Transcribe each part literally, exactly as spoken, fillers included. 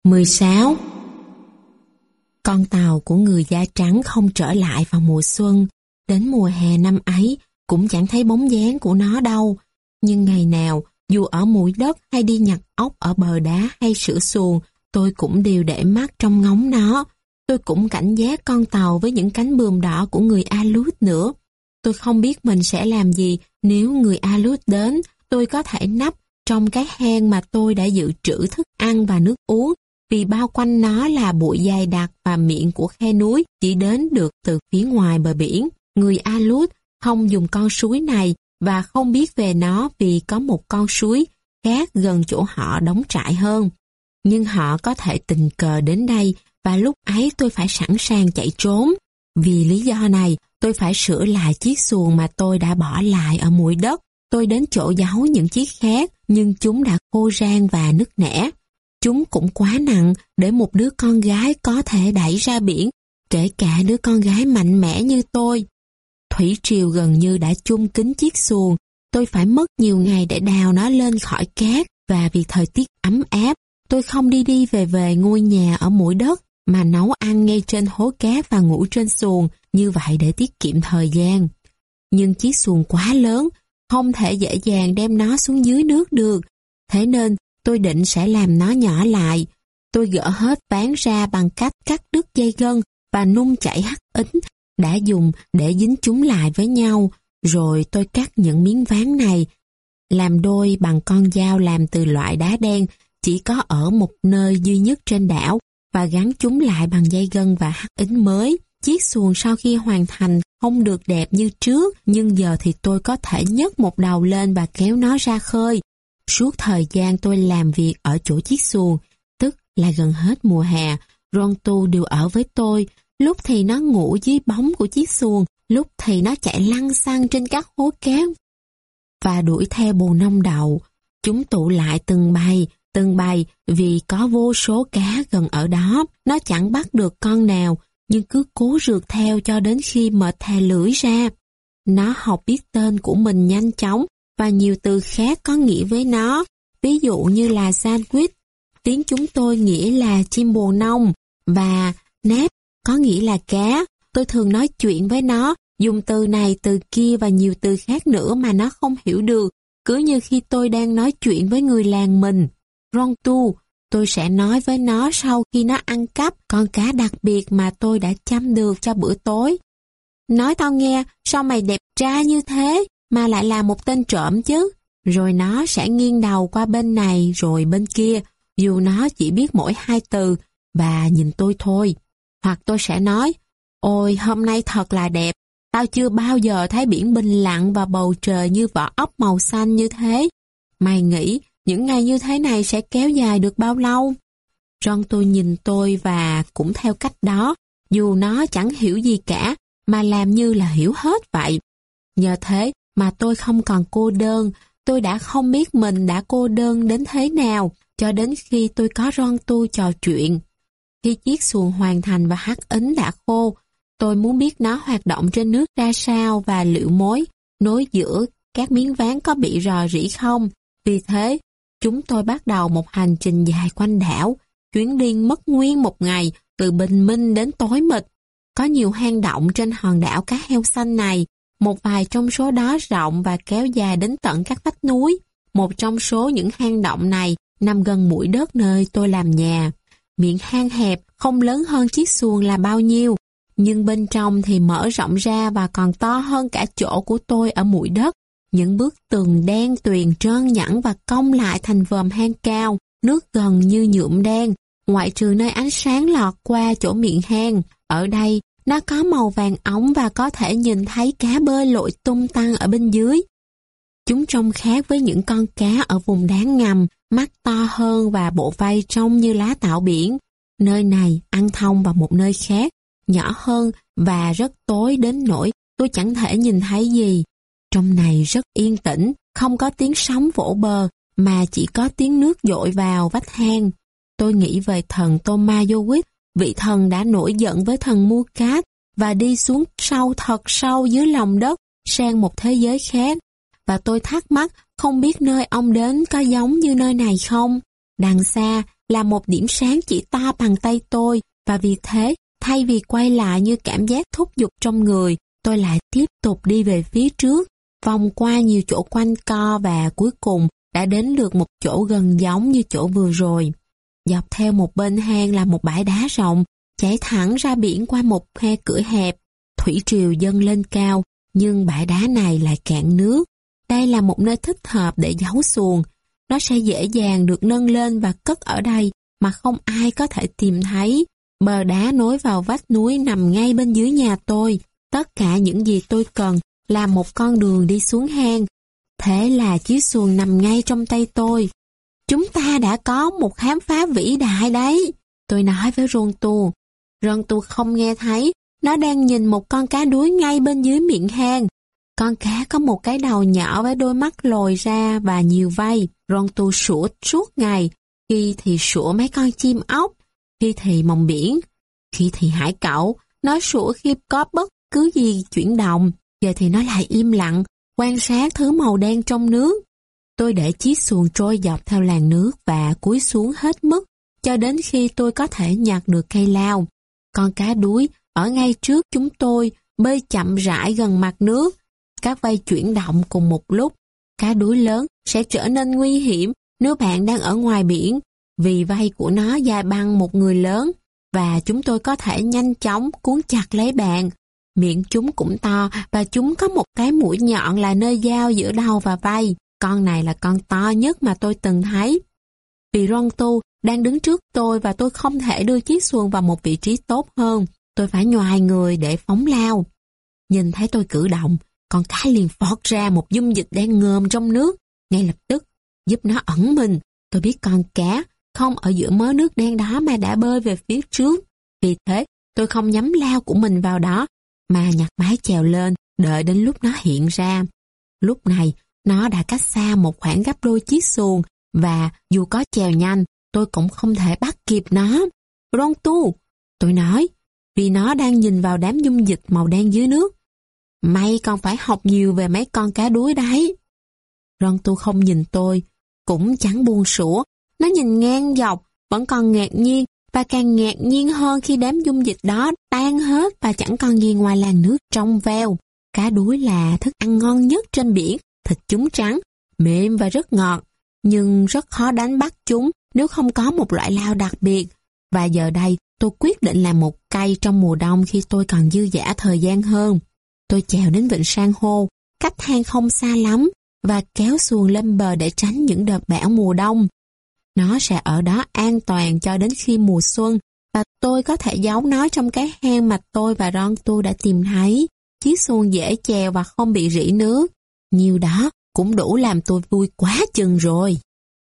mười sáu. Con tàu của người da trắng không trở lại vào mùa xuân. Đến mùa hè năm ấy cũng chẳng thấy bóng dáng của nó đâu. Nhưng ngày nào, dù ở mũi đất hay đi nhặt ốc ở bờ đá hay sửa xuồng, tôi cũng đều để mắt trông ngóng nó. Tôi cũng cảnh giác con tàu với những cánh buồm đỏ của người Aleut nữa. Tôi không biết mình sẽ làm gì nếu người Aleut đến. Tôi có thể nấp trong cái hang mà tôi đã dự trữ thức ăn và nước uống, vì bao quanh nó là bụi dày đặc và miệng của khe núi chỉ đến được từ phía ngoài bờ biển. Người Aleut không dùng con suối này và không biết về nó vì có một con suối khác gần chỗ họ đóng trại hơn. Nhưng họ có thể tình cờ đến đây và lúc ấy tôi phải sẵn sàng chạy trốn. Vì lý do này, tôi phải sửa lại chiếc xuồng mà tôi đã bỏ lại ở mũi đất. Tôi đến chỗ giấu những chiếc khác, nhưng chúng đã khô rang và nứt nẻ. Chúng cũng quá nặng để một đứa con gái có thể đẩy ra biển, kể cả đứa con gái mạnh mẽ như tôi. Thủy triều gần như đã chôn kín chiếc xuồng. Tôi phải mất nhiều ngày để đào nó lên khỏi cát, và vì thời tiết ấm áp, tôi không đi đi về về ngôi nhà ở mũi đất, mà nấu ăn ngay trên hố cát và ngủ trên xuồng, như vậy để tiết kiệm thời gian. Nhưng chiếc xuồng quá lớn, không thể dễ dàng đem nó xuống dưới nước được. Thế nên tôi định sẽ làm nó nhỏ lại. Tôi gỡ hết ván ra bằng cách cắt đứt dây gân và nung chảy hắc ính đã dùng để dính chúng lại với nhau. Rồi tôi cắt những miếng ván này làm đôi bằng con dao làm từ loại đá đen chỉ có ở một nơi duy nhất trên đảo, và gắn chúng lại bằng dây gân và hắc ính mới. Chiếc xuồng sau khi hoàn thành không được đẹp như trước, nhưng giờ thì tôi có thể nhấc một đầu lên và kéo nó ra khơi. Suốt thời gian tôi làm việc ở chỗ chiếc xuồng, tức là gần hết mùa hè, Rontu đều ở với tôi. Lúc thì nó ngủ dưới bóng của chiếc xuồng, lúc thì nó chạy lăn xăng trên các hố cát và đuổi theo bồ nông đậu. Chúng tụ lại từng bầy, từng bầy vì có vô số cá gần ở đó. Nó chẳng bắt được con nào, nhưng cứ cố rượt theo cho đến khi mệt thè lưỡi ra. Nó học biết tên của mình nhanh chóng, và nhiều từ khác có nghĩa với nó, ví dụ như là sandwich, tiếng chúng tôi nghĩa là chim bồ nông, và nếp có nghĩa là cá. Tôi thường nói chuyện với nó, dùng từ này từ kia và nhiều từ khác nữa mà nó không hiểu được, cứ như khi tôi đang nói chuyện với người làng mình. Rontu, tôi sẽ nói với nó sau khi nó ăn cắp con cá đặc biệt mà tôi đã chăm được cho bữa tối. Nói tao nghe, sao mày đẹp trai như thế mà lại là một tên trộm chứ? Rồi nó sẽ nghiêng đầu qua bên này rồi bên kia, dù nó chỉ biết mỗi hai từ, và nhìn tôi thôi. Hoặc tôi sẽ nói, ôi hôm nay thật là đẹp, tao chưa bao giờ thấy biển bình lặng và bầu trời như vỏ ốc màu xanh như thế. Mày nghĩ những ngày như thế này sẽ kéo dài được bao lâu? Ron tôi nhìn tôi và cũng theo cách đó, dù nó chẳng hiểu gì cả, mà làm như là hiểu hết vậy. Nhờ thế mà tôi không còn cô đơn. Tôi đã không biết mình đã cô đơn đến thế nào, cho đến khi tôi có Ron tôi trò chuyện. Khi chiếc xuồng hoàn thành và hắc ính đã khô, tôi muốn biết nó hoạt động trên nước ra sao và liệu mối nối giữa các miếng ván có bị rò rỉ không. Vì thế, chúng tôi bắt đầu một hành trình dài quanh đảo. Chuyến đi mất nguyên một ngày, từ bình minh đến tối mịt. Có nhiều hang động trên hòn đảo cá heo xanh này. Một vài trong số đó rộng và kéo dài đến tận các vách núi. Một trong số những hang động này nằm gần mũi đất nơi tôi làm nhà. Miệng hang hẹp, không lớn hơn chiếc xuồng là bao nhiêu, nhưng bên trong thì mở rộng ra và còn to hơn cả chỗ của tôi ở mũi đất. Những bức tường đen tuyền trơn nhẵn và cong lại thành vòm hang cao, nước gần như nhuộm đen, ngoại trừ nơi ánh sáng lọt qua chỗ miệng hang. Ở đây, nó có màu vàng óng và có thể nhìn thấy cá bơi lội tung tăng ở bên dưới. Chúng trông khác với những con cá ở vùng đá ngầm, mắt to hơn và bộ vây trông như lá tạo biển. Nơi này ăn thông vào một nơi khác, nhỏ hơn và rất tối đến nỗi tôi chẳng thể nhìn thấy gì. Trong này rất yên tĩnh, không có tiếng sóng vỗ bờ, mà chỉ có tiếng nước dội vào vách hang. Tôi nghĩ về thần Tomayowit, vị thần đã nổi giận với thần Mukat và đi xuống sâu thật sâu dưới lòng đất sang một thế giới khác. Và tôi thắc mắc không biết nơi ông đến có giống như nơi này không. Đằng xa, là một điểm sáng chỉ to bằng tay tôi, và vì thế, thay vì quay lại như cảm giác thúc giục trong người, tôi lại tiếp tục đi về phía trước, vòng qua nhiều chỗ quanh co và cuối cùng đã đến được một chỗ gần giống như chỗ vừa rồi. Dọc theo một bên hang là một bãi đá rộng, chảy thẳng ra biển qua một khe cửa hẹp. Thủy triều dâng lên cao, nhưng bãi đá này lại cạn nước. Đây là một nơi thích hợp để giấu xuồng. Nó sẽ dễ dàng được nâng lên và cất ở đây mà không ai có thể tìm thấy. Bờ đá nối vào vách núi nằm ngay bên dưới nhà tôi. Tất cả những gì tôi cần là một con đường đi xuống hang. Thế là chiếc xuồng nằm ngay trong tay tôi. Chúng ta đã có một khám phá vĩ đại đấy, tôi nói với Rontu. Rontu không nghe thấy, nó đang nhìn một con cá đuối ngay bên dưới miệng hang. Con cá có một cái đầu nhỏ với đôi mắt lồi ra và nhiều vây. Rontu sủa suốt ngày, khi thì sủa mấy con chim ốc, khi thì mòng biển, khi thì hải cẩu. Nó sủa khi có bất cứ gì chuyển động, giờ thì nó lại im lặng, quan sát thứ màu đen trong nước. Tôi để chiếc xuồng trôi dọc theo làn nước và cúi xuống hết mức, cho đến khi tôi có thể nhặt được cây lao. Con cá đuối ở ngay trước chúng tôi, bơi chậm rãi gần mặt nước. Các vây chuyển động cùng một lúc. Cá đuối lớn sẽ trở nên nguy hiểm nếu bạn đang ở ngoài biển, vì vây của nó dài bằng một người lớn, và chúng tôi có thể nhanh chóng cuốn chặt lấy bạn. Miệng chúng cũng to và chúng có một cái mũi nhọn là nơi giao giữa đầu và vây. Con này là con to nhất mà tôi từng thấy. Vì Rontu đang đứng trước tôi và tôi không thể đưa chiếc xuồng vào một vị trí tốt hơn. Tôi phải nhoài người để phóng lao. Nhìn thấy tôi cử động, con cá liền phọt ra một dung dịch đen ngòm trong nước. Ngay lập tức, giúp nó ẩn mình, tôi biết con cá không ở giữa mớ nước đen đó mà đã bơi về phía trước. Vì thế, tôi không nhắm lao của mình vào đó, mà nhặt mái chèo lên, đợi đến lúc nó hiện ra. Lúc này, nó đã cách xa một khoảng gấp đôi chiếc xuồng, và dù có chèo nhanh, tôi cũng không thể bắt kịp nó. Rontu, tôi nói, vì nó đang nhìn vào đám dung dịch màu đen dưới nước. May con phải học nhiều về mấy con cá đuối đấy. Rontu không nhìn tôi, cũng chẳng buồn sủa. Nó nhìn ngang dọc, vẫn còn ngạc nhiên, và càng ngạc nhiên hơn khi đám dung dịch đó tan hết và chẳng còn gì ngoài làn nước trong veo. Cá đuối là thức ăn ngon nhất trên biển, thịt chúng trắng, mềm và rất ngọt, nhưng rất khó đánh bắt chúng nếu không có một loại lao đặc biệt. Và giờ đây, tôi quyết định làm một cây trong mùa đông khi tôi còn dư dả thời gian hơn. Tôi chèo đến vịnh san hô, cách hang không xa lắm, và kéo xuồng lên bờ để tránh những đợt bão mùa đông. Nó sẽ ở đó an toàn cho đến khi mùa xuân, và tôi có thể giấu nó trong cái hang mà tôi và Rontu đã tìm thấy. Chiếc xuồng dễ chèo và không bị rỉ nước. Nhiều đó cũng đủ làm tôi vui quá chừng rồi.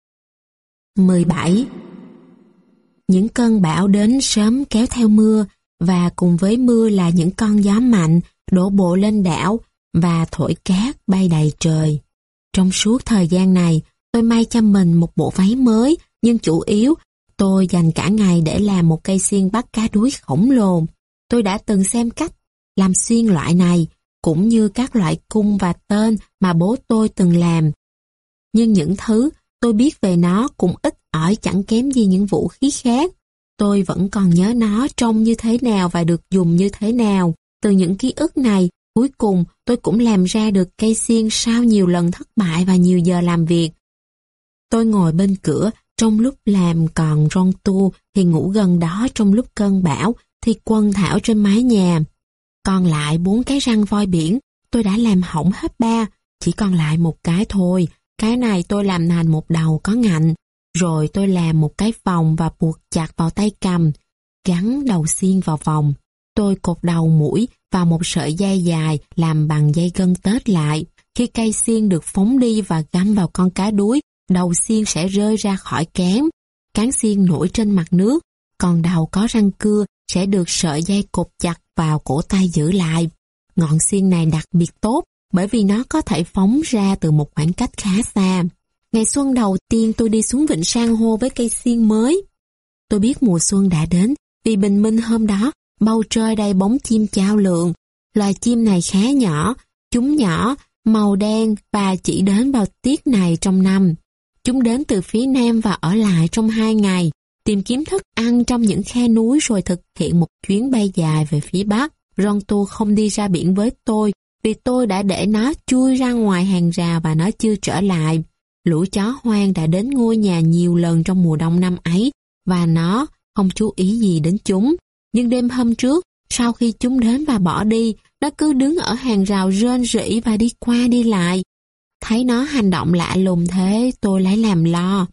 mười bảy. Những cơn bão đến sớm kéo theo mưa, và cùng với mưa là những con gió mạnh đổ bộ lên đảo và thổi cát bay đầy trời. Trong suốt thời gian này, tôi may cho mình một bộ váy mới, nhưng chủ yếu, tôi dành cả ngày để làm một cây xiên bắt cá đuối khổng lồ. Tôi đã từng xem cách làm xiên loại này, cũng như các loại cung và tên mà bố tôi từng làm. Nhưng những thứ tôi biết về nó cũng ít ỏi chẳng kém gì những vũ khí khác. Tôi vẫn còn nhớ nó trông như thế nào và được dùng như thế nào. Từ những ký ức này, cuối cùng tôi cũng làm ra được cây xiên sau nhiều lần thất bại và nhiều giờ làm việc. Tôi ngồi bên cửa, trong lúc làm, còn Rontu thì ngủ gần đó trong lúc cơn bão, thì quần thảo trên mái nhà. Còn lại bốn cái răng voi biển, tôi đã làm hỏng hết ba, chỉ còn lại một cái thôi. Cái này tôi làm thành một đầu có ngạnh, rồi tôi làm một cái vòng và buộc chặt vào tay cầm, gắn đầu xiên vào vòng. Tôi cột đầu mũi vào một sợi dây dài làm bằng dây gân tết lại. Khi cây xiên được phóng đi và găm vào con cá đuối, đầu xiên sẽ rơi ra khỏi cán. Cán xiên nổi trên mặt nước, còn đầu có răng cưa sẽ được sợi dây cột chặt vào cổ tay giữ lại. Ngọn xiên này đặc biệt tốt bởi vì nó có thể phóng ra từ một khoảng cách khá xa. Ngày xuân đầu tiên tôi đi xuống vịnh san hô với cây xiên mới. Tôi biết mùa xuân đã đến vì bình minh hôm đó bầu trời đầy bóng chim chao lượn. Loài chim này khá nhỏ, chúng nhỏ, màu đen và chỉ đến vào tiết này trong năm. Chúng đến từ phía nam và ở lại trong hai ngày. tìm kiếm thức ăn trong những khe núi rồi thực hiện một chuyến bay dài về phía Bắc. Rontu không đi ra biển với tôi vì tôi đã để nó chui ra ngoài hàng rào và nó chưa trở lại. Lũ chó hoang đã đến ngôi nhà nhiều lần trong mùa đông năm ấy và nó không chú ý gì đến chúng. Nhưng đêm hôm trước, sau khi chúng đến và bỏ đi, nó cứ đứng ở hàng rào rên rỉ và đi qua đi lại. Thấy nó hành động lạ lùng thế, tôi lấy làm lo.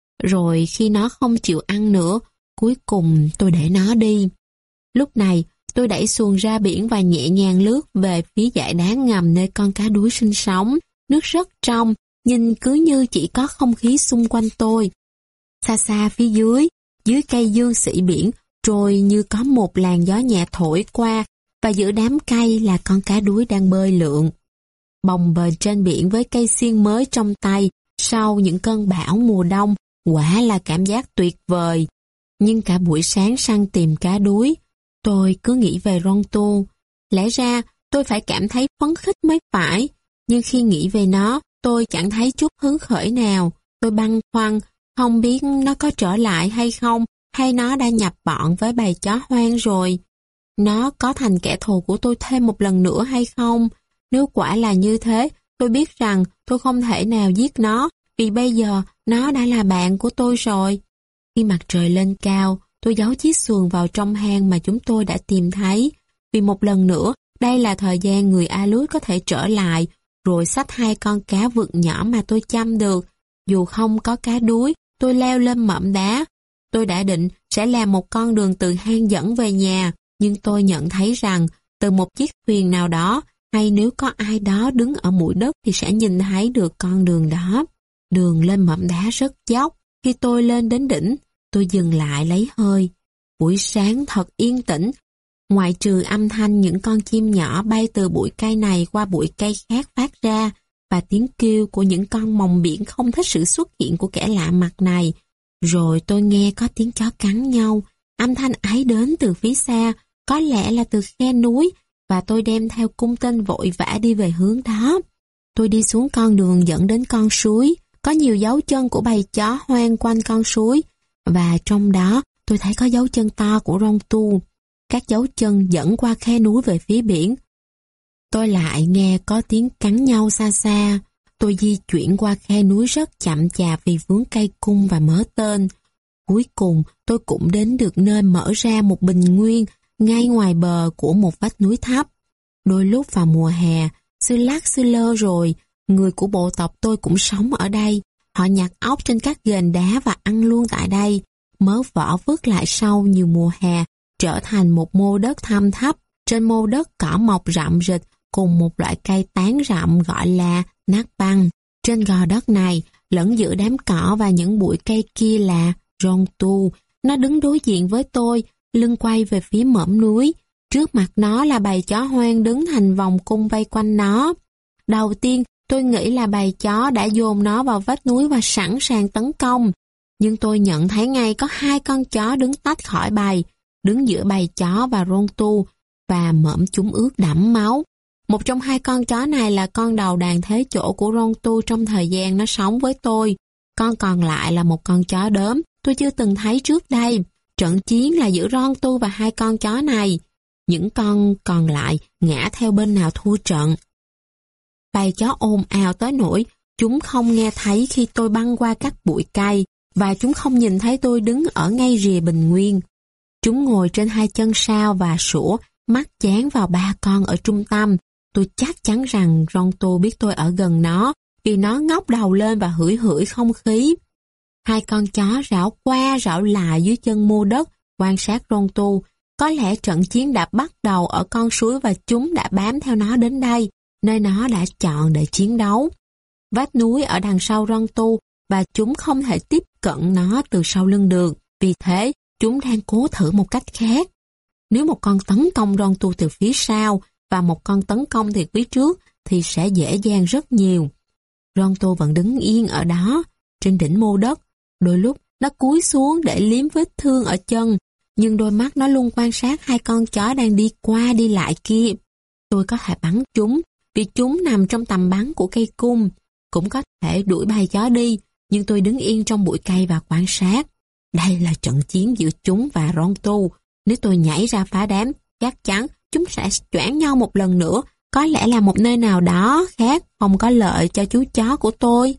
Rồi khi nó không chịu ăn nữa, cuối cùng tôi để nó đi. Lúc này, tôi đẩy xuồng ra biển và nhẹ nhàng lướt về phía dải đá ngầm nơi con cá đuối sinh sống. Nước rất trong, nhìn cứ như chỉ có không khí xung quanh tôi. Xa xa phía dưới, dưới cây dương sỉ biển, trôi như có một làn gió nhẹ thổi qua, và giữa đám cây là con cá đuối đang bơi lượn. Bồng bềnh trên biển với cây xiên mới trong tay, sau những cơn bão mùa đông, quả là cảm giác tuyệt vời. Nhưng cả buổi sáng săn tìm cá đuối, tôi cứ nghĩ về Rontu. Lẽ ra tôi phải cảm thấy phấn khích mới phải, nhưng khi nghĩ về nó, tôi chẳng thấy chút hứng khởi nào. Tôi băn khoăn, không biết nó có trở lại hay không, hay nó đã nhập bọn với bầy chó hoang rồi. Nó có thành kẻ thù của tôi thêm một lần nữa hay không? Nếu quả là như thế, tôi biết rằng tôi không thể nào giết nó, vì bây giờ nó đã là bạn của tôi rồi. Khi mặt trời lên cao, tôi giấu chiếc xuồng vào trong hang mà chúng tôi đã tìm thấy, vì một lần nữa, đây là thời gian người Aleut có thể trở lại, rồi xách hai con cá vượt nhỏ mà tôi chăm được. Dù không có cá đuối, tôi leo lên mỏm đá. Tôi đã định sẽ làm một con đường từ hang dẫn về nhà, nhưng tôi nhận thấy rằng từ một chiếc thuyền nào đó, hay nếu có ai đó đứng ở mũi đất thì sẽ nhìn thấy được con đường đó. Đường lên mỏm đá rất dốc. Khi tôi lên đến đỉnh, tôi dừng lại lấy hơi. Buổi sáng thật yên tĩnh, ngoại trừ âm thanh những con chim nhỏ bay từ bụi cây này qua bụi cây khác phát ra, và tiếng kêu của những con mòng biển không thích sự xuất hiện của kẻ lạ mặt này. Rồi tôi nghe có tiếng chó cắn nhau. Âm thanh ấy đến từ phía xa, có lẽ là từ khe núi, và tôi đem theo cung tên vội vã đi về hướng đó. Tôi đi xuống con đường dẫn đến con suối. Có nhiều dấu chân của bầy chó hoang quanh con suối, và trong đó tôi thấy có dấu chân to của Rontu. Các dấu chân dẫn qua khe núi về phía biển. Tôi lại nghe có tiếng cắn nhau xa xa. Tôi di chuyển qua khe núi rất chậm chạp vì vướng cây cung và mớ tên. Cuối cùng tôi cũng đến được nơi mở ra một bình nguyên ngay ngoài bờ của một vách núi thấp. Đôi lúc vào mùa hè, xưa lắc xưa lơ rồi, người của bộ tộc tôi cũng sống ở đây. Họ nhặt ốc trên các ghềnh đá và ăn luôn tại đây. Mớ vỏ vứt lại sau nhiều mùa hè, trở thành một mô đất thăm thấp. Trên mô đất cỏ mọc rậm rịch cùng một loại cây tán rậm gọi là nát băng. Trên gò đất này, lẫn giữa đám cỏ và những bụi cây kia là Rontu. Nó đứng đối diện với tôi, lưng quay về phía mỏm núi. Trước mặt nó là bầy chó hoang đứng thành vòng cung vây quanh nó. Đầu tiên, tôi nghĩ là bầy chó đã dồn nó vào vách núi và sẵn sàng tấn công. Nhưng tôi nhận thấy ngay có hai con chó đứng tách khỏi bầy, đứng giữa bầy chó và Rontu, và mõm chúng ướt đẫm máu. Một trong hai con chó này là con đầu đàn thế chỗ của Rontu trong thời gian nó sống với tôi. Con còn lại là một con chó đốm tôi chưa từng thấy trước đây. Trận chiến là giữa Rontu và hai con chó này. Những con còn lại ngã theo bên nào thua trận. Bầy chó ồn ào tới nỗi chúng không nghe thấy khi tôi băng qua các bụi cây, và chúng không nhìn thấy tôi đứng ở ngay rìa bình nguyên. Chúng ngồi trên hai chân sau và sủa, mắt dán vào ba con ở trung tâm. Tôi chắc chắn rằng Rontu biết tôi ở gần nó, vì nó ngóc đầu lên và hửi hửi không khí. Hai con chó rảo qua rảo lại dưới chân mô đất, quan sát Rontu. Có lẽ trận chiến đã bắt đầu ở con suối và chúng đã bám theo nó đến đây, nơi nó đã chọn để chiến đấu. Vách núi ở đằng sau Rontu và chúng không thể tiếp cận nó từ sau lưng được. Vì thế, chúng đang cố thử một cách khác. Nếu một con tấn công Rontu từ phía sau và một con tấn công từ phía trước thì sẽ dễ dàng rất nhiều. Rontu vẫn đứng yên ở đó, trên đỉnh mô đất. Đôi lúc nó cúi xuống để liếm vết thương ở chân, nhưng đôi mắt nó luôn quan sát hai con chó đang đi qua đi lại kia. Tôi có thể bắn chúng, vì chúng nằm trong tầm bắn của cây cung. Cũng có thể đuổi bầy chó đi, nhưng tôi đứng yên trong bụi cây và quan sát. Đây là trận chiến giữa chúng và Rontu. Nếu tôi nhảy ra phá đám, chắc chắn chúng sẽ choảng nhau một lần nữa. Có lẽ là một nơi nào đó khác không có lợi cho chú chó của tôi.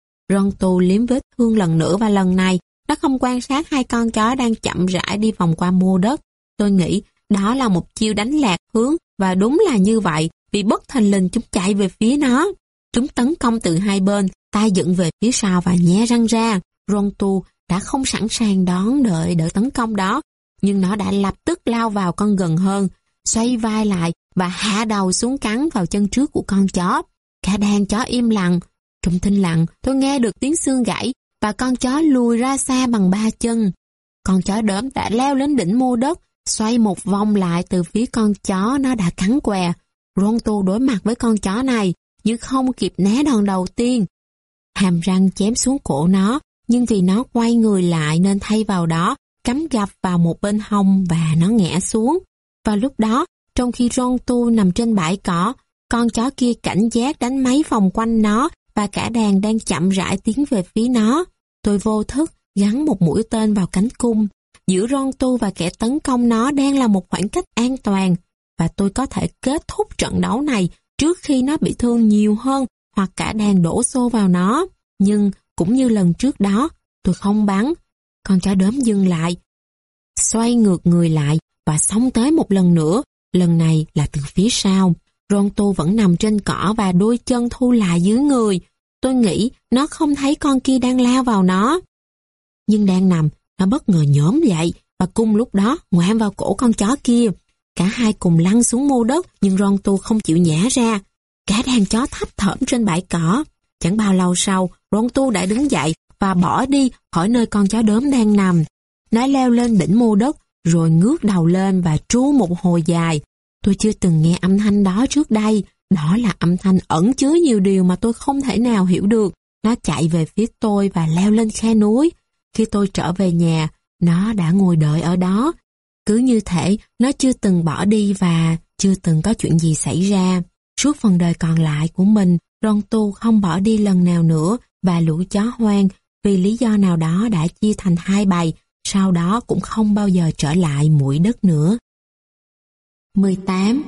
Rontu liếm vết thương lần nữa và lần này nó không quan sát hai con chó đang chậm rãi đi vòng qua mô đất. Tôi nghĩ đó là một chiêu đánh lạc hướng và đúng là như vậy, vì bất thình lình chúng chạy về phía nó. Chúng tấn công từ hai bên, tay dựng về phía sau và nhe răng ra. Rontu đã không sẵn sàng đón đợi đợi tấn công đó, nhưng nó đã lập tức lao vào con gần hơn, xoay vai lại và hạ đầu xuống cắn vào chân trước của con chó. Cả đàn chó im lặng. Trong thinh lặng, tôi nghe được tiếng xương gãy và con chó lùi ra xa bằng ba chân. Con chó đớm đã leo lên đỉnh mô đất, xoay một vòng lại từ phía con chó nó đã cắn què. Rontu đối mặt với con chó này, nhưng không kịp né đòn đầu tiên. Hàm răng chém xuống cổ nó, nhưng vì nó quay người lại nên thay vào đó, cắm gập vào một bên hông và nó ngã xuống. Vào lúc đó, trong khi Rontu nằm trên bãi cỏ, con chó kia cảnh giác đánh mấy vòng quanh nó và cả đàn đang chậm rãi tiến về phía nó. Tôi vô thức gắn một mũi tên vào cánh cung. Giữa Rontu và kẻ tấn công nó đang là một khoảng cách an toàn và tôi có thể kết thúc trận đấu này trước khi nó bị thương nhiều hơn hoặc cả đàn đổ xô vào nó. Nhưng cũng như lần trước đó, tôi không bắn. Con chó đớm dừng lại, xoay ngược người lại và xông tới một lần nữa, lần này là từ phía sau. Rontu vẫn nằm trên cỏ và đôi chân thu lại dưới người. Tôi nghĩ nó không thấy con kia đang lao vào nó. Nhưng đang nằm, nó bất ngờ nhổm dậy và cùng lúc đó ngoạm vào cổ con chó kia. Cả hai cùng lăn xuống mô đất, nhưng Rontu không chịu nhả ra. Cả đàn chó thấp thởm trên bãi cỏ. Chẳng bao lâu sau, Rontu đã đứng dậy và bỏ đi khỏi nơi con chó đớm đang nằm. Nó leo lên đỉnh mô đất, rồi ngước đầu lên và tru một hồi dài. Tôi chưa từng nghe âm thanh đó trước đây. Đó là âm thanh ẩn chứa nhiều điều mà tôi không thể nào hiểu được. Nó chạy về phía tôi và leo lên khe núi. Khi tôi trở về nhà, nó đã ngồi đợi ở đó. Cứ như thể nó chưa từng bỏ đi và chưa từng có chuyện gì xảy ra. Suốt phần đời còn lại của mình, Rontu không bỏ đi lần nào nữa và lũ chó hoang vì lý do nào đó đã chia thành hai bầy, sau đó cũng không bao giờ trở lại muội đất nữa. mười tám.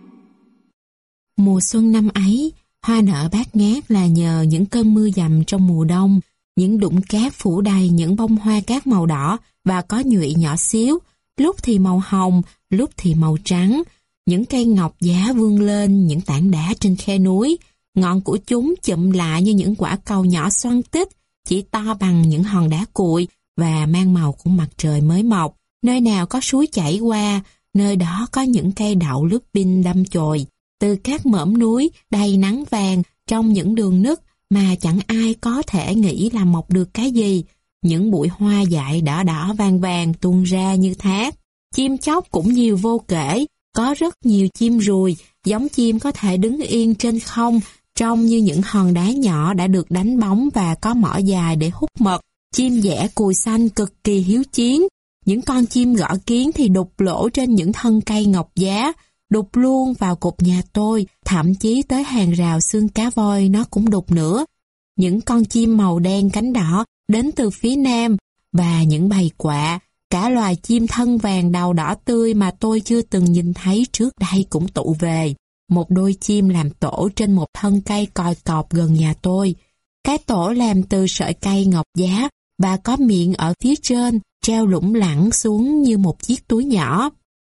Mùa xuân năm ấy, hoa nở bát ngát là nhờ những cơn mưa dầm trong mùa đông. Những đũng cát phủ đầy những bông hoa cát màu đỏ và có nhụy nhỏ xíu, lúc thì màu hồng, lúc thì màu trắng. Những cây ngọc giá vươn lên những tảng đá trên khe núi. Ngọn của chúng chụm lại như những quả cầu nhỏ xoăn tít, chỉ to bằng những hòn đá cuội và mang màu của mặt trời mới mọc. Nơi nào có suối chảy qua, nơi đó có những cây đậu lupin đâm chồi. Từ các mỏm núi đầy nắng vàng trong những đường nứt mà chẳng ai có thể nghĩ là mọc được cái gì. Những bụi hoa dại đỏ đỏ vàng vàng tuôn ra như thác. Chim chóc cũng nhiều vô kể, có rất nhiều chim ruồi, giống chim có thể đứng yên trên không, trông như những hòn đá nhỏ đã được đánh bóng và có mỏ dài để hút mật. Chim dẻ cùi xanh cực kỳ hiếu chiến. Những con chim gõ kiến thì đục lỗ trên những thân cây ngọc giá, đục luôn vào cột nhà tôi, thậm chí tới hàng rào xương cá voi nó cũng đục nữa. Những con chim màu đen cánh đỏ đến từ phía nam và những bầy quạ, cả loài chim thân vàng đầu đỏ tươi mà tôi chưa từng nhìn thấy trước đây cũng tụ về. Một đôi chim làm tổ trên một thân cây còi cọp gần nhà tôi. Cái tổ làm từ sợi cây ngọc giá và có miệng ở phía trên, treo lủng lẳng xuống như một chiếc túi nhỏ.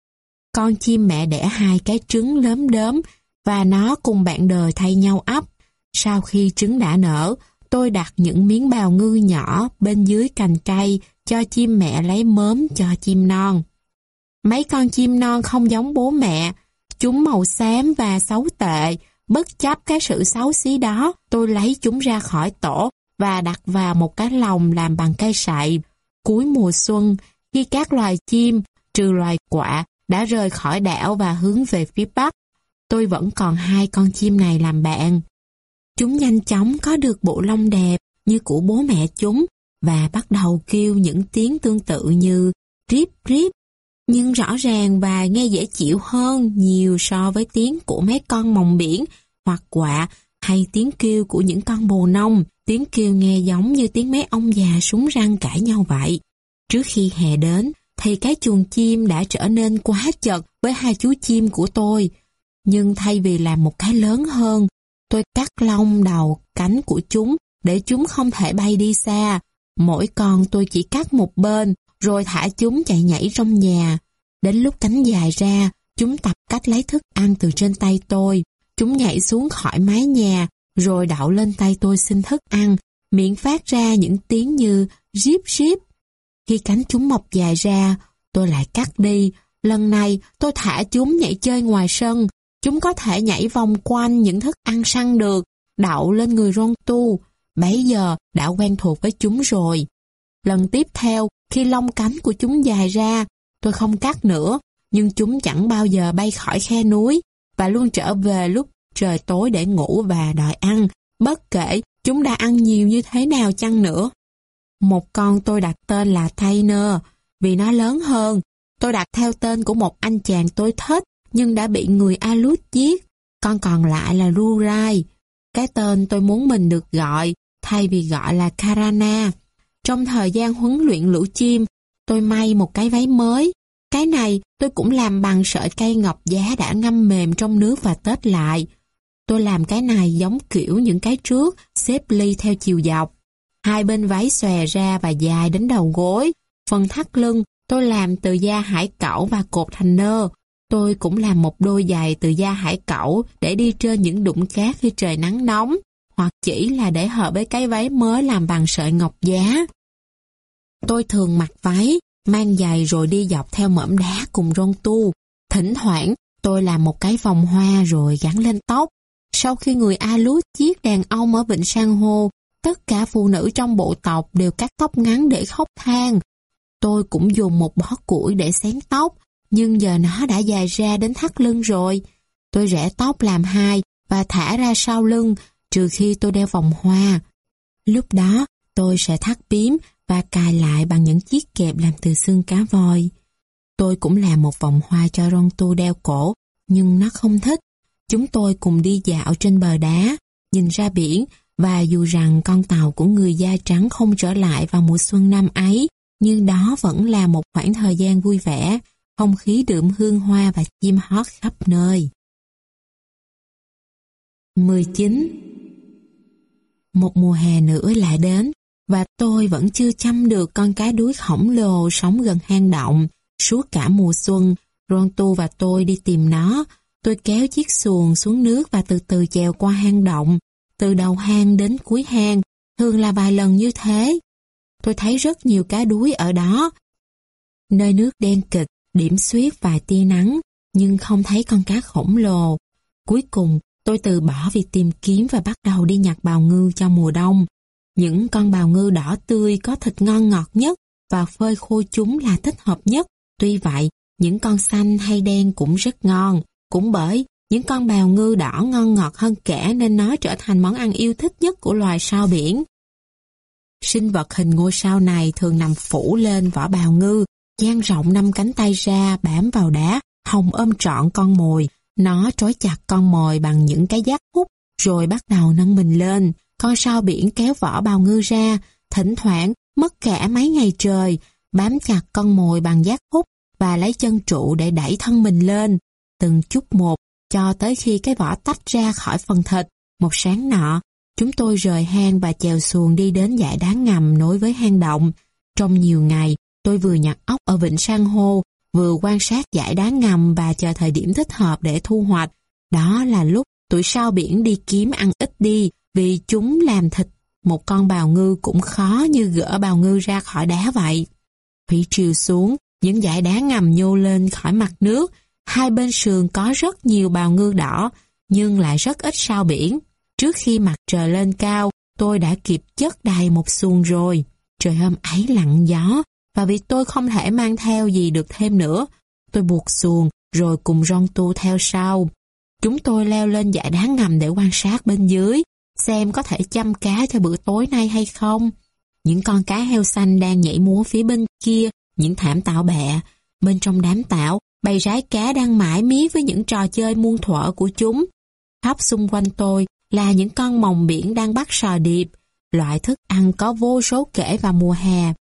Con chim mẹ đẻ hai cái trứng lớn đớm và nó cùng bạn đời thay nhau ấp. Sau khi trứng đã nở, tôi đặt những miếng bào ngư nhỏ bên dưới cành cây cho chim mẹ lấy mớm cho chim non. Mấy con chim non không giống bố mẹ, chúng màu xám và xấu tệ. Bất chấp cái sự xấu xí đó, tôi lấy chúng ra khỏi tổ và đặt vào một cái lồng làm bằng cây sậy. Cuối mùa xuân, khi các loài chim, trừ loài quạ, đã rời khỏi đảo và hướng về phía bắc, tôi vẫn còn hai con chim này làm bạn. Chúng nhanh chóng có được bộ lông đẹp như của bố mẹ chúng và bắt đầu kêu những tiếng tương tự như rip rip, nhưng rõ ràng và nghe dễ chịu hơn nhiều so với tiếng của mấy con mòng biển hoặc quạ hay tiếng kêu của những con bồ nông. Tiếng kêu nghe giống như tiếng mấy ông già súng răng cãi nhau vậy. Trước khi hè đến, thì cái chuồng chim đã trở nên quá chật với hai chú chim của tôi. Nhưng thay vì làm một cái lớn hơn, tôi cắt lông, đầu, cánh của chúng để chúng không thể bay đi xa. Mỗi con tôi chỉ cắt một bên, rồi thả chúng chạy nhảy trong nhà. Đến lúc cánh dài ra, chúng tập cách lấy thức ăn từ trên tay tôi. Chúng nhảy xuống khỏi mái nhà, rồi đậu lên tay tôi xin thức ăn, miệng phát ra những tiếng như ríp ríp. Khi cánh chúng mọc dài ra, tôi lại cắt đi. Lần này tôi thả chúng nhảy chơi ngoài sân. Chúng có thể nhảy vòng quanh những thức ăn săn được, đậu lên người Rontu. Bấy giờ đã quen thuộc với chúng rồi. Lần tiếp theo, khi lông cánh của chúng dài ra, tôi không cắt nữa, nhưng chúng chẳng bao giờ bay khỏi khe núi và luôn trở về lúc trời tối để ngủ và đòi ăn, bất kể chúng đã ăn nhiều như thế nào chăng nữa. Một con tôi đặt tên là Tainer, vì nó lớn hơn. Tôi đặt theo tên của một anh chàng tôi thích, nhưng đã bị người Alut giết. Con còn lại là Rurai, cái tên tôi muốn mình được gọi, thay vì gọi là Karana. Trong thời gian huấn luyện lũ chim, tôi may một cái váy mới. Cái này tôi cũng làm bằng sợi cây ngọc giá đã ngâm mềm trong nước và tết lại. Tôi làm cái này giống kiểu những cái trước, xếp ly theo chiều dọc. Hai bên váy xòe ra và dài đến đầu gối. Phần thắt lưng tôi làm từ da hải cẩu và cột thành nơ. Tôi cũng làm một đôi giày từ da hải cẩu để đi trên những đụng cát khi trời nắng nóng, hoặc chỉ là để hợp với cái váy mới làm bằng sợi ngọc giá. Tôi thường mặc váy, mang giày rồi đi dọc theo mỏm đá cùng Rontu. Thỉnh thoảng, tôi làm một cái vòng hoa rồi gắn lên tóc. Sau khi người Alut giết đàn ông ở vịnh San hô, tất cả phụ nữ trong bộ tộc đều cắt tóc ngắn để khóc than. Tôi cũng dùng một bó củi để xén tóc, nhưng giờ nó đã dài ra đến thắt lưng rồi. Tôi rẽ tóc làm hai và thả ra sau lưng, trừ khi tôi đeo vòng hoa. Lúc đó, tôi sẽ thắt bím và cài lại bằng những chiếc kẹp làm từ xương cá voi. Tôi cũng làm một vòng hoa cho Rontu đeo cổ, nhưng nó không thích. Chúng tôi cùng đi dạo trên bờ đá, nhìn ra biển, và dù rằng con tàu của người da trắng không trở lại vào mùa xuân năm ấy, nhưng đó vẫn là một khoảng thời gian vui vẻ, không khí đượm hương hoa và chim hót khắp nơi. mười chín. Một mùa hè nữa lại đến, và tôi vẫn chưa chăm được con cá đuối khổng lồ sống gần hang động. Suốt cả mùa xuân, Rontu và tôi đi tìm nó. Tôi kéo chiếc xuồng xuống nước và từ từ chèo qua hang động, từ đầu hang đến cuối hang, thường là vài lần như thế. Tôi thấy rất nhiều cá đuối ở đó. Nơi nước đen kịt, điểm xuyết vài tia nắng, nhưng không thấy con cá khổng lồ. Cuối cùng, tôi từ bỏ việc tìm kiếm và bắt đầu đi nhặt bào ngư cho mùa đông. Những con bào ngư đỏ tươi có thịt ngon ngọt nhất và phơi khô chúng là thích hợp nhất. Tuy vậy, những con xanh hay đen cũng rất ngon. Cũng bởi những con bào ngư đỏ ngon ngọt hơn cả nên nó trở thành món ăn yêu thích nhất của loài sao biển. Sinh vật hình ngôi sao này thường nằm phủ lên vỏ bào ngư, dang rộng năm cánh tay ra bám vào đá, hòng ôm trọn con mồi. Nó trói chặt con mồi bằng những cái giác hút, rồi bắt đầu nâng mình lên. Con sao biển kéo vỏ bào ngư ra, thỉnh thoảng mất cả mấy ngày trời, bám chặt con mồi bằng giác hút và lấy chân trụ để đẩy thân mình lên, từng chút một, cho tới khi cái vỏ tách ra khỏi phần thịt. Một sáng nọ, chúng tôi rời hang và chèo xuồng đi đến dải đá ngầm nối với hang động. Trong nhiều ngày, tôi vừa nhặt ốc ở vịnh San hô, vừa quan sát dải đá ngầm và chờ thời điểm thích hợp để thu hoạch. Đó là lúc tụi sao biển đi kiếm ăn ít đi, vì chúng làm thịt một con bào ngư cũng khó như gỡ bào ngư ra khỏi đá vậy. Thủy triều xuống, những dải đá ngầm nhô lên khỏi mặt nước. Hai bên sườn có rất nhiều bào ngư đỏ, nhưng lại rất ít sao biển. Trước khi mặt trời lên cao, tôi đã kịp chất đầy một xuồng rồi. Trời hôm ấy lặng gió, và vì tôi không thể mang theo gì được thêm nữa, tôi buộc xuồng rồi cùng Rontu theo sau. Chúng tôi leo lên dải đá ngầm để quan sát bên dưới, xem có thể chăm cá cho bữa tối nay hay không. Những con cá heo xanh đang nhảy múa phía bên kia những thảm tảo bẹ. Bên trong đám tảo, bầy rái cá đang mải miết với những trò chơi muôn thuở của chúng. Khắp xung quanh tôi là những con mòng biển đang bắt sò điệp, loại thức ăn có vô số kể vào mùa hè.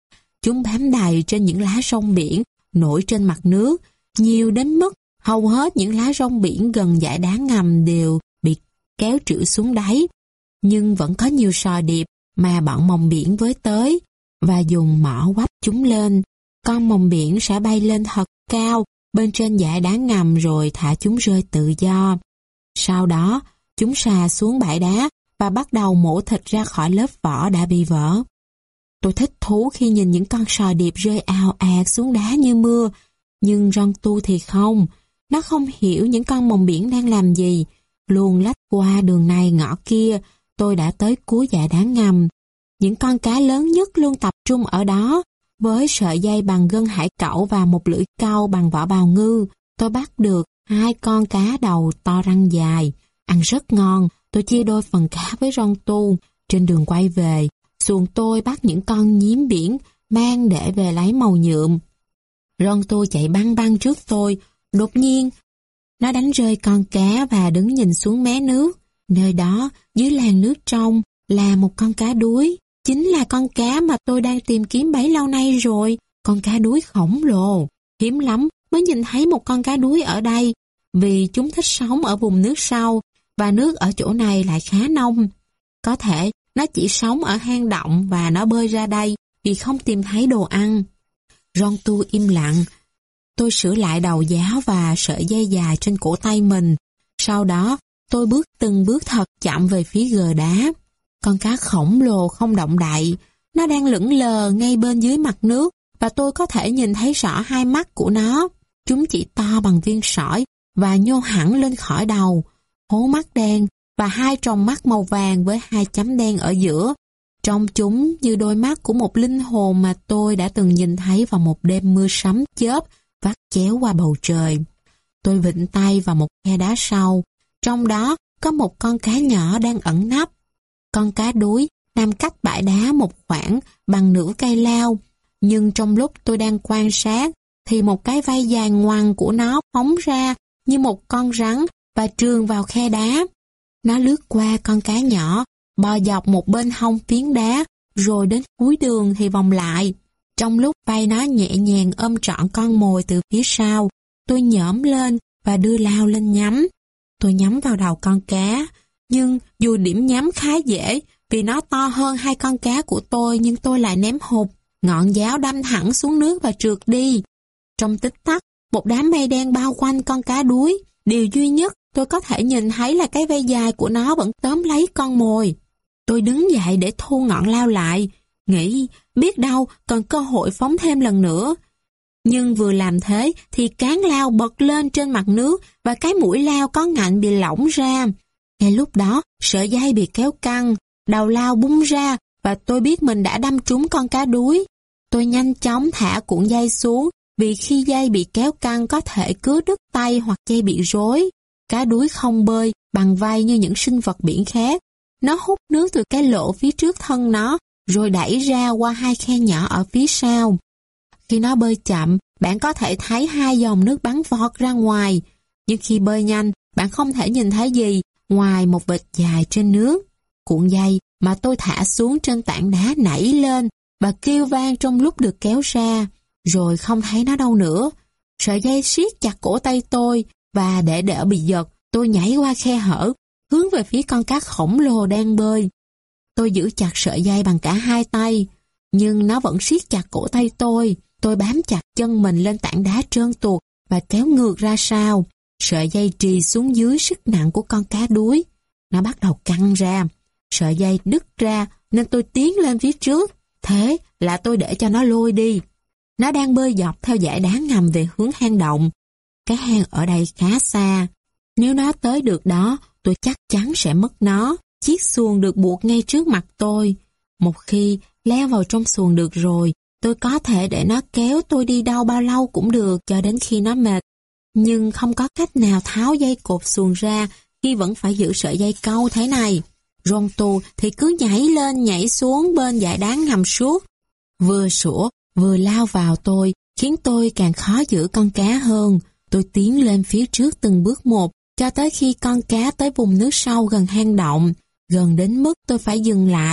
Chúng bám đầy trên những lá rong biển nổi trên mặt nước, nhiều đến mức hầu hết những lá rong biển gần dải đá ngầm đều bị kéo trĩu xuống đáy. Nhưng vẫn có nhiều sò điệp mà bọn mòng biển với tới và dùng mỏ quắp chúng lên. Con mòng biển sẽ bay lên thật cao bên trên dải đá ngầm rồi thả chúng rơi tự do. Sau đó, chúng xà xuống bãi đá và bắt đầu mổ thịt ra khỏi lớp vỏ đã bị vỡ. Tôi thích thú khi nhìn những con sò điệp rơi ào ạt xuống đá như mưa, nhưng Ron Tu thì không. Nó không hiểu những con mòng biển đang làm gì. Luôn lách qua đường này ngõ kia, tôi đã tới cuối dải đá ngầm. Những con cá lớn nhất luôn tập trung ở đó, với sợi dây bằng gân hải cẩu và một lưỡi câu bằng vỏ bào ngư. Tôi bắt được hai con cá đầu to răng dài, ăn rất ngon. Tôi chia đôi phần cá với Ron Tu. Trên đường quay về, xuồng tôi bắt những con nhím biển mang để về lấy màu nhuộm. Ron Tu chạy băng băng trước tôi. Đột nhiên, nó đánh rơi con cá và đứng nhìn xuống mé nước. Nơi đó, dưới làn nước trong, là một con cá đuối. Chính là con cá mà tôi đang tìm kiếm bấy lâu nay rồi. Con cá đuối khổng lồ. Hiếm lắm mới nhìn thấy một con cá đuối ở đây, vì chúng thích sống ở vùng nước sâu, và nước ở chỗ này lại khá nông. Có thể nó chỉ sống ở hang động và nó bơi ra đây vì không tìm thấy đồ ăn. Ron Tu im lặng. Tôi sửa lại đầu giáo và sợi dây dài trên cổ tay mình. Sau đó, tôi bước từng bước thật chậm về phía gờ đá. Con cá khổng lồ không động đậy. Nó đang lững lờ ngay bên dưới mặt nước và tôi có thể nhìn thấy rõ hai mắt của nó. Chúng chỉ to bằng viên sỏi và nhô hẳn lên khỏi đầu. Hố mắt đen và hai tròng mắt màu vàng với hai chấm đen ở giữa. Trông chúng như đôi mắt của một linh hồn mà tôi đã từng nhìn thấy vào một đêm mưa sấm chớp vắt chéo qua bầu trời. Tôi vịn tay vào một khe đá sâu. Trong đó có một con cá nhỏ đang ẩn nấp. Con cá đuối nằm cách bãi đá một khoảng bằng nửa cây lao. Nhưng trong lúc tôi đang quan sát, thì một cái vây dài ngoằng của nó phóng ra như một con rắn và trườn vào khe đá. Nó lướt qua con cá nhỏ, bò dọc một bên hông phiến đá, rồi đến cuối đường thì vòng lại. Trong lúc vây nó nhẹ nhàng ôm trọn con mồi từ phía sau, tôi nhổm lên và đưa lao lên nhắm. Tôi nhắm vào đầu con cá, nhưng dù điểm nhắm khá dễ vì nó to hơn hai con cá của tôi, nhưng tôi lại ném hụt. Ngọn giáo đâm thẳng xuống nước và trượt đi. Trong tích tắc, một đám mây đen bao quanh con cá đuối. Điều duy nhất tôi có thể nhìn thấy là cái vây dài của nó vẫn tóm lấy con mồi. Tôi đứng dậy để thu ngọn lao lại, nghĩ biết đâu còn cơ hội phóng thêm lần nữa. Nhưng vừa làm thế thì cán lao bật lên trên mặt nước và cái mũi lao có ngạnh bị lỏng ra. Ngay lúc đó, sợi dây bị kéo căng, đầu lao bung ra và tôi biết mình đã đâm trúng con cá đuối. Tôi nhanh chóng thả cuộn dây xuống, vì khi dây bị kéo căng có thể cứa đứt tay hoặc dây bị rối. Cá đuối không bơi bằng vai như những sinh vật biển khác. Nó hút nước từ cái lỗ phía trước thân nó, rồi đẩy ra qua hai khe nhỏ ở phía sau. Khi nó bơi chậm, bạn có thể thấy hai dòng nước bắn vọt ra ngoài. Nhưng khi bơi nhanh, bạn không thể nhìn thấy gì ngoài một vệt dài trên nước. Cuộn dây mà tôi thả xuống trên tảng đá nảy lên và kêu vang trong lúc được kéo ra, rồi không thấy nó đâu nữa. Sợi dây siết chặt cổ tay tôi và để đỡ bị giật, tôi nhảy qua khe hở, hướng về phía con cá khổng lồ đang bơi. Tôi giữ chặt sợi dây bằng cả hai tay, nhưng nó vẫn siết chặt cổ tay tôi. Tôi bám chặt chân mình lên tảng đá trơn tuột và kéo ngược ra sau. Sợi dây trì xuống dưới sức nặng của con cá đuối. Nó bắt đầu căng ra. Sợi dây đứt ra nên tôi tiến lên phía trước. Thế là tôi để cho nó lôi đi. Nó đang bơi dọc theo dải đá ngầm về hướng hang động. Cái hang ở đây khá xa. Nếu nó tới được đó, tôi chắc chắn sẽ mất nó. Chiếc xuồng được buộc ngay trước mặt tôi. Một khi leo vào trong xuồng được rồi, tôi có thể để nó kéo tôi đi đâu bao lâu cũng được cho đến khi nó mệt. Nhưng không có cách nào tháo dây cột xuồng ra khi vẫn phải giữ sợi dây câu thế này. Ron Tu thì cứ nhảy lên nhảy xuống bên dải đá ngầm suốt. Vừa sủa vừa lao vào tôi, khiến tôi càng khó giữ con cá hơn. Tôi tiến lên phía trước từng bước một, cho tới khi con cá tới vùng nước sâu gần hang động. Gần đến mức tôi phải dừng lại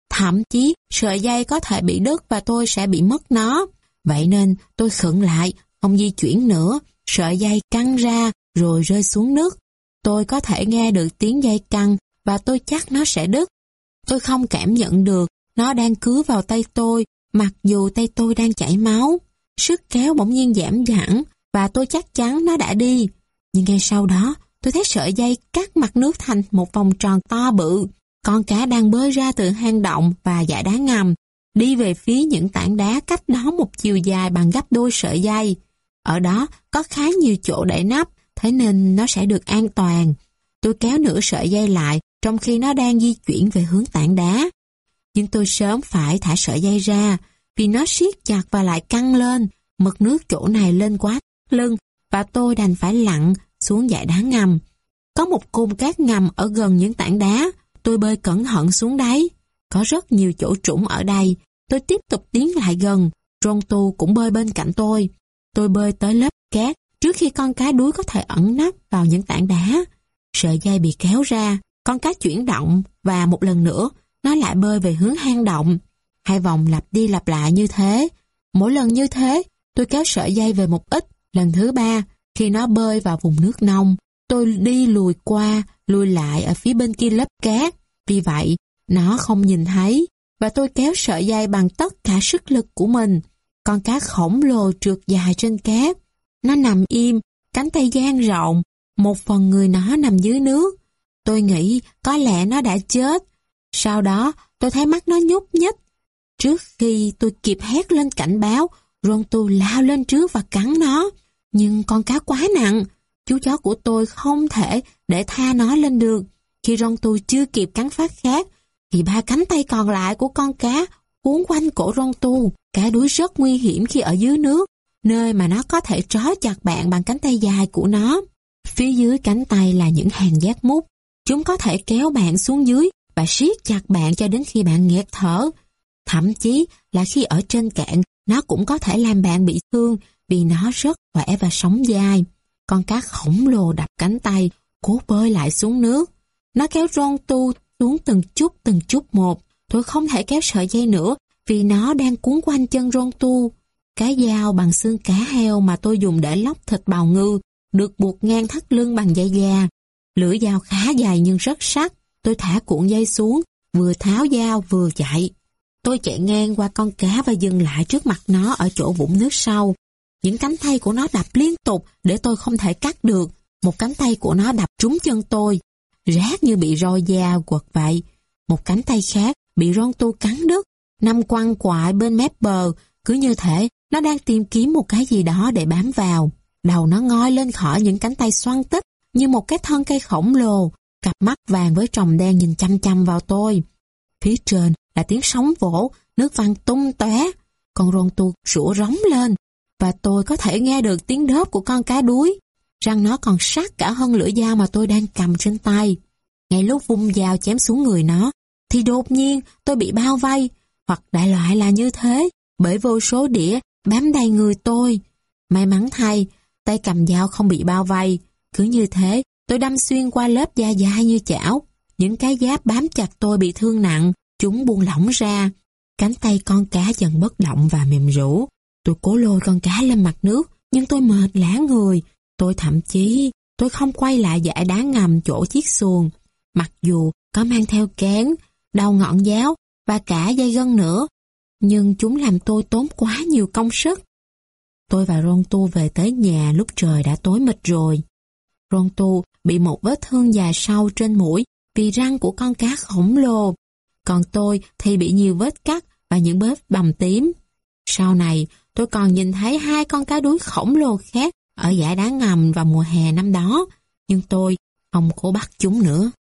Thậm chí sợi dây có thể bị đứt và tôi sẽ bị mất nó. Vậy nên tôi khựng lại, không di chuyển nữa. Sợi dây căng ra rồi rơi xuống nước. Tôi có thể nghe được tiếng dây căng và tôi chắc nó sẽ đứt. Tôi không cảm nhận được nó đang cứa vào tay tôi, mặc dù tay tôi đang chảy máu. Sức kéo bỗng nhiên giảm hẳn và tôi chắc chắn nó đã đi. Nhưng ngay sau đó, tôi thấy sợi dây cắt mặt nước thành một vòng tròn to bự. Con cá đang bơi ra từ hang động và dải đá ngầm, đi về phía những tảng đá cách đó một chiều dài bằng gấp đôi sợi dây. Ở đó có khá nhiều chỗ để nấp, thế nên nó sẽ được an toàn. Tôi kéo nửa sợi dây lại trong khi nó đang di chuyển về hướng tảng đá. Nhưng tôi sớm phải thả sợi dây ra, vì nó siết chặt và lại căng lên. Mực nước chỗ này lên quá lưng và tôi đành phải lặn xuống dải đá ngầm. Có một cồn cát ngầm ở gần những tảng đá. Tôi bơi cẩn thận xuống đáy. Có rất nhiều chỗ trũng ở đây. Tôi tiếp tục tiến lại gần. Rontu cũng bơi bên cạnh tôi. Tôi bơi tới lớp cát trước khi con cá đuối có thể ẩn nấp vào những tảng đá. Sợi dây bị kéo ra, con cá chuyển động và một lần nữa nó lại bơi về hướng hang động. Hai vòng lặp đi lặp lại như thế. Mỗi lần như thế, tôi kéo sợi dây về một ít. Lần thứ ba, khi nó bơi vào vùng nước nông, tôi đi lùi qua, lùi lại ở phía bên kia lớp cát. Vì vậy, nó không nhìn thấy và tôi kéo sợi dây bằng tất cả sức lực của mình. Con cá khổng lồ trượt dài trên cát. Nó nằm im, cánh tay dang rộng, một phần người nó nằm dưới nước. Tôi nghĩ có lẽ nó đã chết. Sau đó, tôi thấy mắt nó nhúc nhích. Trước khi tôi kịp hét lên cảnh báo, Rontu lao lên trước và cắn nó. Nhưng con cá quá nặng, chú chó của tôi không thể để tha nó lên được. Khi Rontu chưa kịp cắn phát khác, thì ba cánh tay còn lại của con cá cuốn quanh cổ Rontu. Cá đuối rất nguy hiểm khi ở dưới nước, nơi mà nó có thể trói chặt bạn bằng cánh tay dài của nó. Phía dưới cánh tay là những hàng giác mút. Chúng có thể kéo bạn xuống dưới và siết chặt bạn cho đến khi bạn nghẹt thở. Thậm chí là khi ở trên cạn, nó cũng có thể làm bạn bị thương vì nó rất khỏe và sống dai. Con cá khổng lồ đập cánh tay, cố bơi lại xuống nước. Nó kéo Rontu xuống từng chút từng chút một. Tôi không thể kéo sợi dây nữa vì nó đang cuốn quanh chân Rontu. Cái dao bằng xương cá heo mà tôi dùng để lóc thịt bào ngư được buộc ngang thắt lưng bằng dây da. Lưỡi dao khá dài nhưng rất sắc. Tôi thả cuộn dây xuống, vừa tháo dao vừa chạy. Tôi chạy ngang qua con cá và dừng lại trước mặt nó ở chỗ vũng nước sâu. Những cánh tay của nó đập liên tục để tôi không thể cắt được. Một cánh tay của nó đập trúng chân tôi, rát như bị roi dao quật vậy. Một cánh tay khác bị Rontu cắn đứt, nằm quằn quại bên mép bờ, cứ như thể nó đang tìm kiếm một cái gì đó để bám vào. Đầu nó ngoi lên khỏi những cánh tay xoăn tích như một cái thân cây khổng lồ. Cặp mắt vàng với tròng đen nhìn chăm chăm vào tôi. Phía trên là tiếng sóng vỗ, nước văng tung tóe. Con Rontu sủa rống lên và tôi có thể nghe được tiếng đớp của con cá đuối. Răng nó còn sắc cả hơn lưỡi dao mà tôi đang cầm trên tay. Ngay lúc vung dao chém xuống người nó, thì đột nhiên tôi bị bao vây, hoặc đại loại là như thế, bởi vô số đĩa bám đầy người tôi. May mắn thay, tay cầm dao không bị bao vây. Cứ như thế, tôi đâm xuyên qua lớp da dai như chảo. Những cái giáp bám chặt tôi bị thương nặng, chúng buông lỏng ra. Cánh tay con cá dần bất động và mềm rũ. Tôi cố lôi con cá lên mặt nước, nhưng tôi mệt lả người. Tôi thậm chí, tôi không quay lại dải đá ngầm chỗ chiếc xuồng. Mặc dù có mang theo kén, đầu ngọn giáo và cả dây gân nữa, nhưng chúng làm tôi tốn quá nhiều công sức. Tôi và Rontu về tới nhà lúc trời đã tối mịt rồi. Rontu bị một vết thương dài sâu trên mũi vì răng của con cá khổng lồ. Còn tôi thì bị nhiều vết cắt và những vết bầm tím. Sau này, tôi còn nhìn thấy hai con cá đuối khổng lồ khác ở dải đá ngầm vào mùa hè năm đó, nhưng tôi không cố bắt chúng nữa.